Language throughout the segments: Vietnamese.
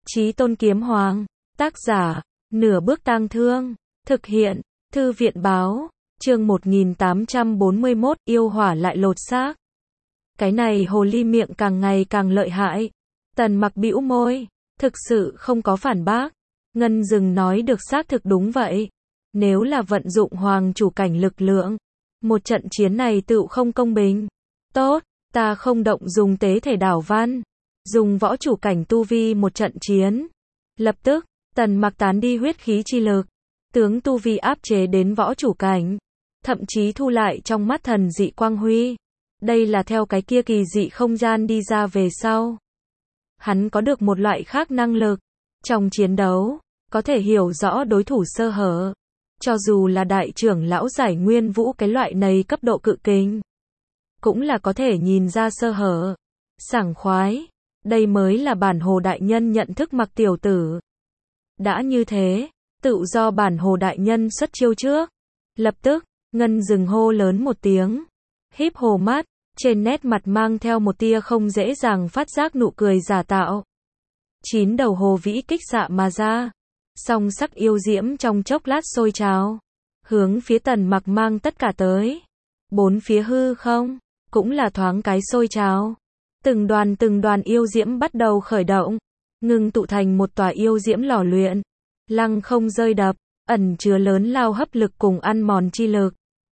Chí Tôn Kiếm Hoàng, tác giả, Nửa Bước Tang Thương, thực hiện, Thư viện báo, chương 1841, yêu hỏa lại lột xác. Cái này hồ ly miệng càng ngày càng lợi hại. Tần Mặc bĩu môi, thực sự không có phản bác. Ngân Dừng nói được xác thực đúng vậy. Nếu là vận dụng hoàng chủ cảnh lực lượng, một trận chiến này tựu không công bình. Tốt, ta không động dùng tế thể đảo văn, dùng võ chủ cảnh tu vi một trận chiến. Lập tức, Tần Mặc tán đi huyết khí chi lực, tướng tu vi áp chế đến võ chủ cảnh, thậm chí thu lại trong mắt thần dị quang huy. Đây là theo cái kia kỳ dị không gian đi ra về sau. Hắn có được một loại khác năng lực. Trong chiến đấu, có thể hiểu rõ đối thủ sơ hở. Cho dù là đại trưởng lão Giải Nguyên Vũ cái loại này cấp độ cự kình, cũng là có thể nhìn ra sơ hở. Sảng khoái. Đây mới là bản hồ đại nhân nhận thức Mặc tiểu tử. Đã như thế, tự do bản hồ đại nhân xuất chiêu trước. Lập tức, Ngân Dừng hô lớn một tiếng. Híp hồ mắt, trên nét mặt mang theo một tia không dễ dàng phát giác nụ cười giả tạo. 9 đầu hồ vĩ kích xạ mà ra. Song sắc yêu diễm trong chốc lát sôi trào, hướng phía Tần Mặc mang tất cả tới. Bốn phía hư không, cũng là thoáng cái sôi trào. Từng đoàn yêu diễm bắt đầu khởi động, ngưng tụ thành một tòa yêu diễm lò luyện. Lăng không rơi đập, ẩn chứa lớn lao hấp lực cùng ăn mòn chi lực.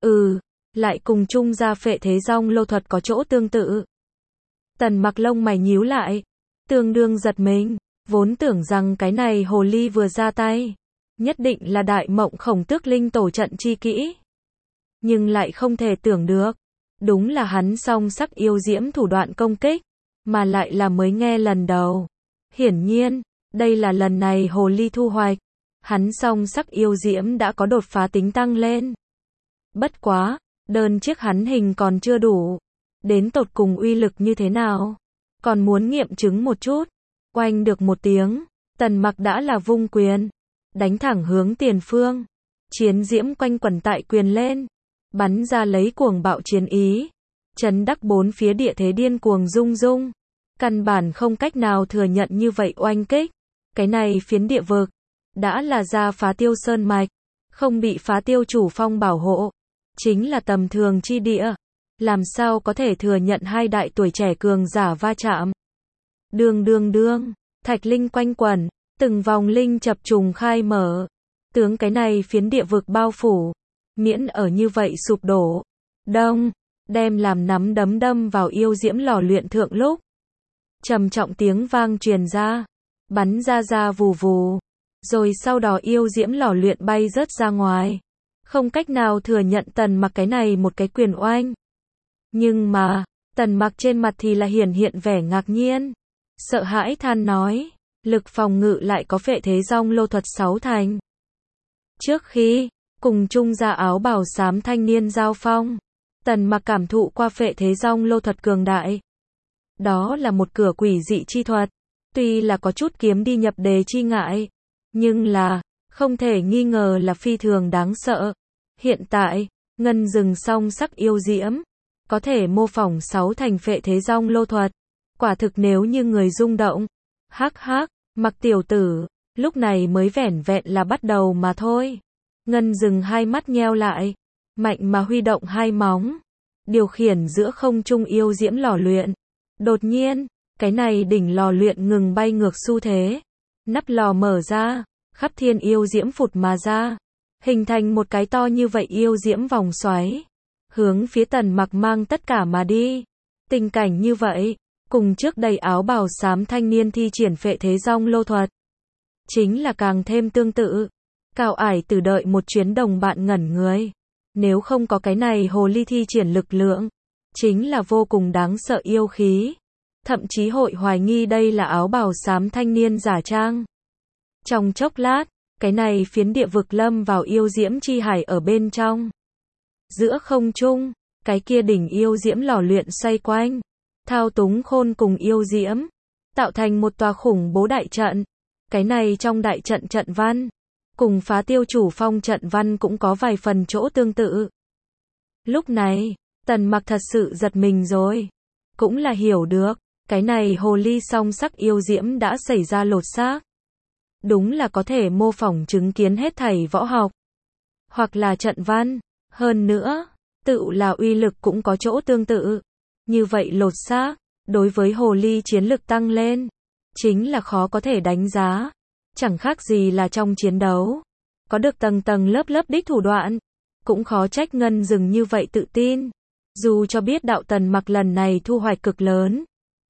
Lại cùng chung ra phệ thế rong lô thuật có chỗ tương tự. Tần Mặc lông mày nhíu lại, tương đương giật mình, vốn tưởng rằng cái này hồ ly vừa ra tay, nhất định là đại mộng khổng tước linh tổ trận chi kỹ. Nhưng lại không thể tưởng được, đúng là hắn song sắc yêu diễm thủ đoạn công kích, mà lại là mới nghe lần đầu. Hiển nhiên, đây là lần này hồ ly thu hoạch, hắn song sắc yêu diễm đã có đột phá tính tăng lên. Bất quá, đơn chiếc hắn hình còn chưa đủ, đến tột cùng uy lực như thế nào, còn muốn nghiệm chứng một chút. Oanh được một tiếng, Tần Mặc đã là vung quyền, đánh thẳng hướng tiền phương. Chiến diễm quanh quẩn tại quyền lên, bắn ra lấy cuồng bạo chiến ý, chấn đắc bốn phía địa thế điên cuồng rung rung. Căn bản không cách nào thừa nhận như vậy oanh kích. Cái này phiến địa vực, đã là ra Phá Tiêu Sơn mạch, không bị Phá Tiêu chủ phong bảo hộ, chính là tầm thường chi địa. Làm sao có thể thừa nhận hai đại tuổi trẻ cường giả va chạm. Đương, thạch linh quanh quẩn, từng vòng linh chập trùng khai mở. Tướng cái này phiến địa vực bao phủ, miễn ở như vậy sụp đổ. Đông, đem làm nắm đấm đâm vào yêu diễm lò luyện thượng lúc. Trầm trọng tiếng vang truyền ra, bắn ra vù vù. Rồi sau đó yêu diễm lò luyện bay rớt ra ngoài. Không cách nào thừa nhận Tần Mặc cái này một cái quyền oanh. Nhưng mà, Tần Mặc trên mặt thì là hiện vẻ ngạc nhiên. Sợ hãi than nói, lực phòng ngự lại có phệ thế rong lô thuật 6 thành. Trước khi, cùng chung ra áo bào xám thanh niên giao phong, Tần Mặc cảm thụ qua phệ thế rong lô thuật cường đại. Đó là một cửa quỷ dị chi thuật, tuy là có chút kiếm đi nhập đề chi ngại, nhưng là, không thể nghi ngờ là phi thường đáng sợ. Hiện tại, Ngân Dừng song sắc yêu diễm, có thể mô phỏng 6 thành phệ thế rong lô thuật. Quả thực nếu như người rung động. Hắc, Mặc tiểu tử, lúc này mới vẻn vẹn là bắt đầu mà thôi. Ngân Dừng hai mắt nheo lại, mạnh mà huy động hai móng, điều khiển giữa không trung yêu diễm lò luyện. Đột nhiên, cái này đỉnh lò luyện ngừng bay ngược xu thế. Nắp lò mở ra, khắp thiên yêu diễm phụt mà ra, hình thành một cái to như vậy yêu diễm vòng xoáy, hướng phía Tần Mặc mang tất cả mà đi. Tình cảnh như vậy, cùng trước đây áo bào xám thanh niên thi triển phệ thế rong lô thuật, chính là càng thêm tương tự. Cao Ải Tử đợi một chuyến đồng bạn ngẩn người. Nếu không có cái này hồ ly thi triển lực lượng, chính là vô cùng đáng sợ yêu khí. Thậm chí hội hoài nghi đây là áo bào xám thanh niên giả trang. Trong chốc lát, cái này phiến địa vực lâm vào yêu diễm chi hải ở bên trong. Giữa không trung, cái kia đỉnh yêu diễm lò luyện xoay quanh, thao túng khôn cùng yêu diễm, tạo thành một tòa khủng bố đại trận. Cái này trong đại trận trận văn, cùng Phá Tiêu chủ phong trận văn cũng có vài phần chỗ tương tự. Lúc này, Tần Mặc thật sự giật mình rồi, cũng là hiểu được, Cái này hồ ly song sắc yêu diễm đã xảy ra lột xác. Đúng là có thể mô phỏng chứng kiến hết thảy võ học. Hoặc là trận văn. Hơn nữa, tự là uy lực cũng có chỗ tương tự. Như vậy lột xác, đối với hồ ly chiến lực tăng lên, chính là khó có thể đánh giá. Chẳng khác gì là trong chiến đấu. Có được tầng tầng lớp lớp đích thủ đoạn. Cũng khó trách Ngân Dừng như vậy tự tin. Dù cho biết đạo Tần Mặc lần này thu hoạch cực lớn.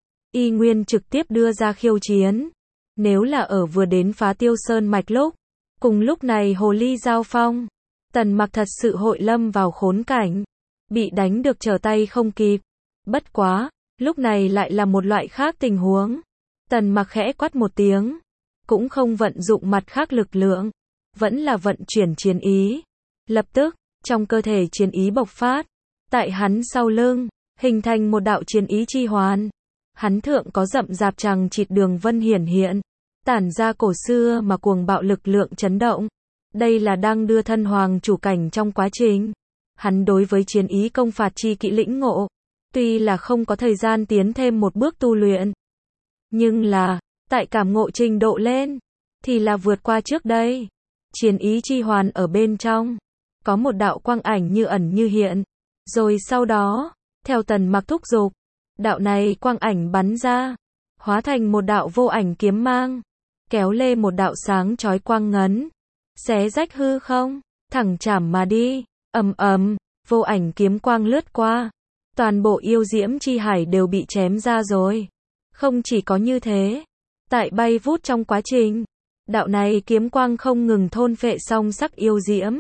Y nguyên trực tiếp đưa ra khiêu chiến. Nếu là ở vừa đến Phá Tiêu Sơn Mạch lúc. Cùng lúc này hồ ly giao phong. Tần Mặc thật sự hội lâm vào khốn cảnh. Bị đánh được trở tay không kịp. Bất quá, lúc này lại là một loại khác tình huống. Tần Mặc khẽ quát một tiếng. Cũng không vận dụng mặt khác lực lượng. Vẫn là vận chuyển chiến ý. Lập tức, trong cơ thể chiến ý bộc phát. Tại hắn sau lưng, hình thành một đạo chiến ý chi hoàn. Hắn thượng có rậm rạp chằng chịt đường vân hiển hiện. Tản ra cổ xưa mà cuồng bạo lực lượng chấn động. Đây là đang đưa thân hoàng chủ cảnh trong quá trình. Hắn đối với chiến ý công phạt chi kỹ lĩnh ngộ. Tuy là không có thời gian tiến thêm một bước tu luyện. Nhưng là, tại cảm ngộ trình độ lên, thì là vượt qua trước đây. Chiến ý chi hoàn ở bên trong. Có một đạo quang ảnh như ẩn như hiện. Rồi sau đó, theo Tần Mặc thúc giục, đạo này quang ảnh bắn ra. Hóa thành một đạo vô ảnh kiếm mang. Kéo lê một đạo sáng chói quang ngấn. Xé rách hư không, thẳng chảm mà đi. Ầm ầm, vô ảnh kiếm quang lướt qua. Toàn bộ yêu diễm chi hải đều bị chém ra rồi. Không chỉ có như thế. Tại bay vút trong quá trình. Đạo này kiếm quang không ngừng thôn phệ song sắc yêu diễm.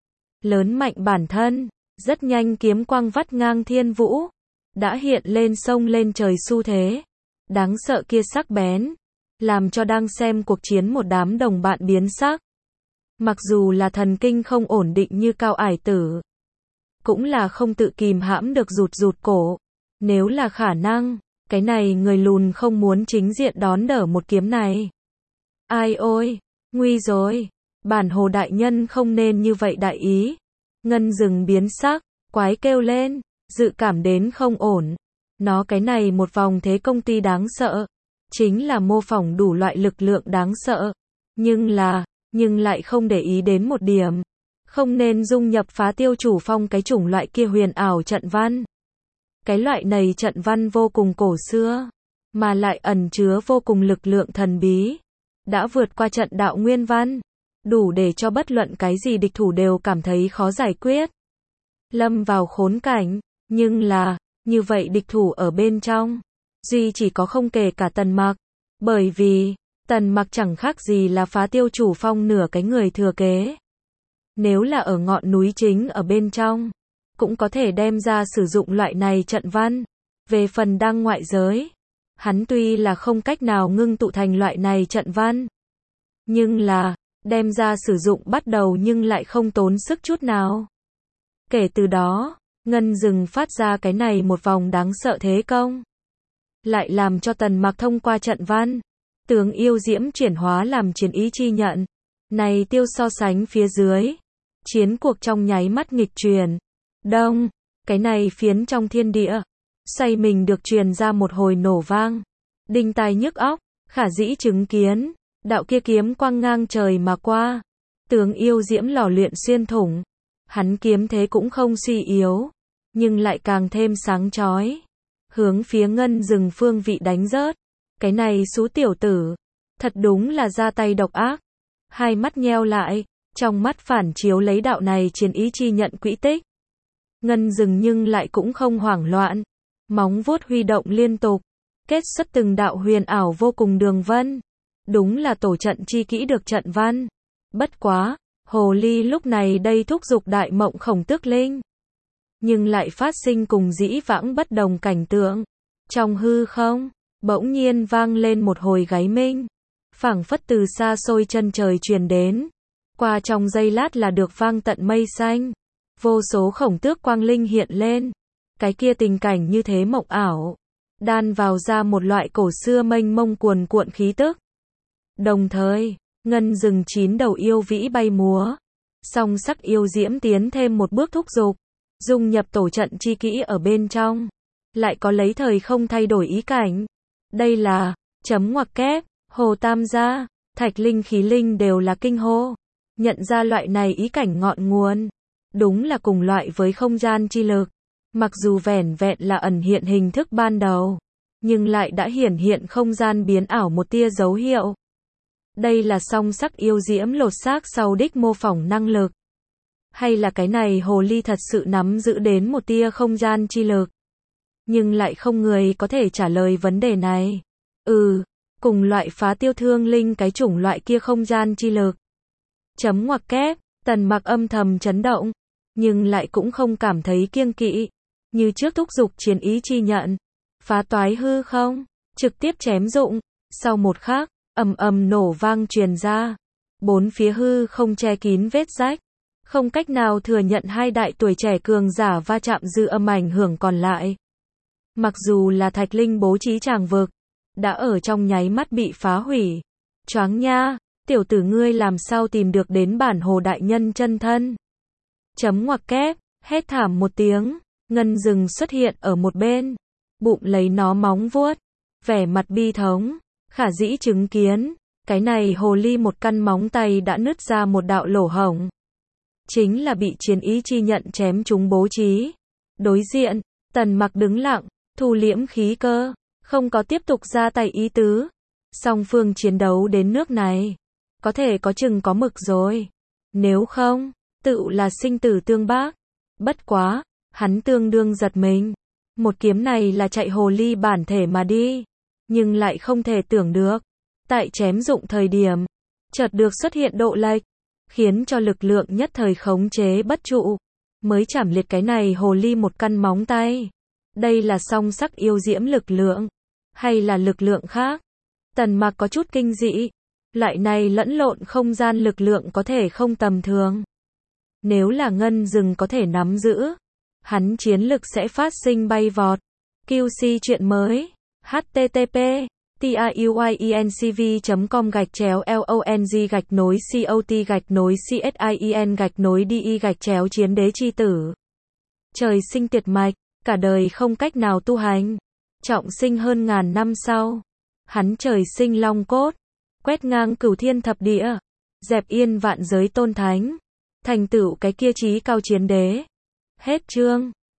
Lớn mạnh bản thân. Rất nhanh kiếm quang vắt ngang thiên vũ. Đã hiện lên sông lên trời xu thế. Đáng sợ kia sắc bén. Làm cho đang xem cuộc chiến một đám đồng bạn biến sắc. Mặc dù là thần kinh không ổn định như Cao Ải Tử. Cũng là không tự kìm hãm được rụt rụt cổ. Nếu là khả năng, cái này người lùn không muốn chính diện đón đỡ một kiếm này. Ai ôi, nguy rồi. Bản hồ đại nhân không nên như vậy đại ý. Ngân Dừng biến sắc, quái kêu lên, dự cảm đến không ổn. Nó cái này một vòng thế công ty đáng sợ. Chính là mô phỏng đủ loại lực lượng đáng sợ. Nhưng lại không để ý đến một điểm. Không nên dung nhập Phá Tiêu Chủ Phong cái chủng loại kia huyền ảo trận văn. Cái loại này trận văn vô cùng cổ xưa. Mà lại ẩn chứa vô cùng lực lượng thần bí. Đã vượt qua trận đạo nguyên văn. Đủ để cho bất luận cái gì địch thủ đều cảm thấy khó giải quyết. Lâm vào khốn cảnh. Nhưng là, như vậy địch thủ ở bên trong. Duy chỉ có không kể cả Tần Mặc. Bởi vì, Tần Mặc chẳng khác gì là Phá Tiêu Chủ Phong nửa cái người thừa kế. Nếu là ở ngọn núi chính ở bên trong, cũng có thể đem ra sử dụng loại này trận văn. Về phần đăng ngoại giới, hắn tuy là không cách nào ngưng tụ thành loại này trận văn. Nhưng là, đem ra sử dụng bắt đầu nhưng lại không tốn sức chút nào. Kể từ đó, Ngân Dừng phát ra cái này một vòng đáng sợ thế công. Lại làm cho Tần Mặc thông qua trận văn. Tướng yêu diễm chuyển hóa làm chiến ý chi nhận. Này tiêu so sánh phía dưới. Chiến cuộc trong nháy mắt nghịch chuyển. Đông, cái này phiến trong thiên địa. Xoay mình được truyền ra một hồi nổ vang. Đinh tai nhức óc, khả dĩ chứng kiến. Đạo kia kiếm quang ngang trời mà qua. Tướng yêu diễm lò luyện xuyên thủng. Hắn kiếm thế cũng không suy yếu. Nhưng lại càng thêm sáng chói. Hướng phía Ngân Dừng phương vị đánh rớt. Cái này xú tiểu tử. Thật đúng là ra tay độc ác. Hai mắt nheo lại. Trong mắt phản chiếu lấy đạo này chiến ý chi nhận quỹ tích. Ngân Dừng nhưng lại cũng không hoảng loạn. Móng vuốt huy động liên tục. Kết xuất từng đạo huyền ảo vô cùng đường vân. Đúng là tổ trận chi kỹ được trận văn. Bất quá, hồ ly lúc này đây thúc giục đại mộng khổng tước linh. Nhưng lại phát sinh cùng dĩ vãng bất đồng cảnh tượng. Trong hư không, bỗng nhiên vang lên một hồi gáy minh. Phảng phất từ xa xôi chân trời truyền đến. Qua trong giây lát là được vang tận mây xanh. Vô số khổng tước quang linh hiện lên. Cái kia tình cảnh như thế mộng ảo. Đan vào ra một loại cổ xưa mênh mông cuồn cuộn khí tức. Đồng thời, Ngân Dừng 9 đầu yêu vĩ bay múa. Song sắc yêu diễm tiến thêm một bước thúc giục. Dung nhập tổ trận chi kỹ ở bên trong. Lại có lấy thời không thay đổi ý cảnh. Đây là, chấm ngoặc kép, hồ tam gia, thạch linh khí linh đều là kinh hô. Nhận ra loại này ý cảnh ngọn nguồn. Đúng là cùng loại với không gian chi lực. Mặc dù vẻn vẹn là ẩn hiện hình thức ban đầu, nhưng lại đã hiển hiện không gian biến ảo một tia dấu hiệu. Đây là song sắc yêu diễm lột xác sau đích mô phỏng năng lực. Hay là cái này hồ ly thật sự nắm giữ đến một tia không gian chi lực. Nhưng lại không người có thể trả lời vấn đề này. Cùng loại phá tiêu thương linh cái chủng loại kia không gian chi lực. Chấm ngoặc kép, Tần Mặc âm thầm chấn động, nhưng lại cũng không cảm thấy kiêng kỵ. Như trước thúc giục chiến ý chi nhận, phá toái hư không, trực tiếp chém dụng. Sau một khắc, ầm ầm nổ vang truyền ra, bốn phía hư không che kín vết rách, không cách nào thừa nhận hai đại tuổi trẻ cường giả va chạm dư âm ảnh hưởng còn lại. Mặc dù là Thạch Linh bố trí tràng vực, đã ở trong nháy mắt bị phá hủy. Choáng nha, tiểu tử ngươi làm sao tìm được đến bản hồ đại nhân chân thân? Chấm ngoặc kép, hét thảm một tiếng, ngân rừng xuất hiện ở một bên, bụng lấy nó móng vuốt, vẻ mặt bi thống, khả dĩ chứng kiến, cái này hồ ly một căn móng tay đã nứt ra một đạo lỗ hổng. Chính là bị chiến ý chi nhận chém trúng bố trí. Đối diện, Tần Mặc đứng lặng, thu liễm khí cơ, không có tiếp tục ra tay ý tứ. Song phương chiến đấu đến nước này, có thể có chừng có mực rồi. Nếu không, tự là sinh tử tương bác. Bất quá, hắn tương đương giật mình. Một kiếm này là chạy hồ ly bản thể mà đi, nhưng lại không thể tưởng được, tại chém dụng thời điểm, chợt được xuất hiện độ lệch, khiến cho lực lượng nhất thời khống chế bất trụ, mới chảm liệt cái này hồ ly một căn móng tay. Đây là song sắc yêu diễm lực lượng, hay là lực lượng khác? Tần Mặc có chút kinh dị, loại này lẫn lộn không gian lực lượng có thể không tầm thường. Nếu là ngân rừng có thể nắm giữ, hắn chiến lực sẽ phát sinh bay vọt. QC chuyện mới. http tiuyenc.com/long-cot-csin-di-chiến đế chi tử. Trời sinh tiệt mạch, cả đời không cách nào tu hành. Trọng sinh hơn ngàn năm sau, hắn trời sinh long cốt, quét ngang cửu thiên thập địa, dẹp yên vạn giới tôn thánh, thành tựu cái kia chí cao chiến đế. Hết chương.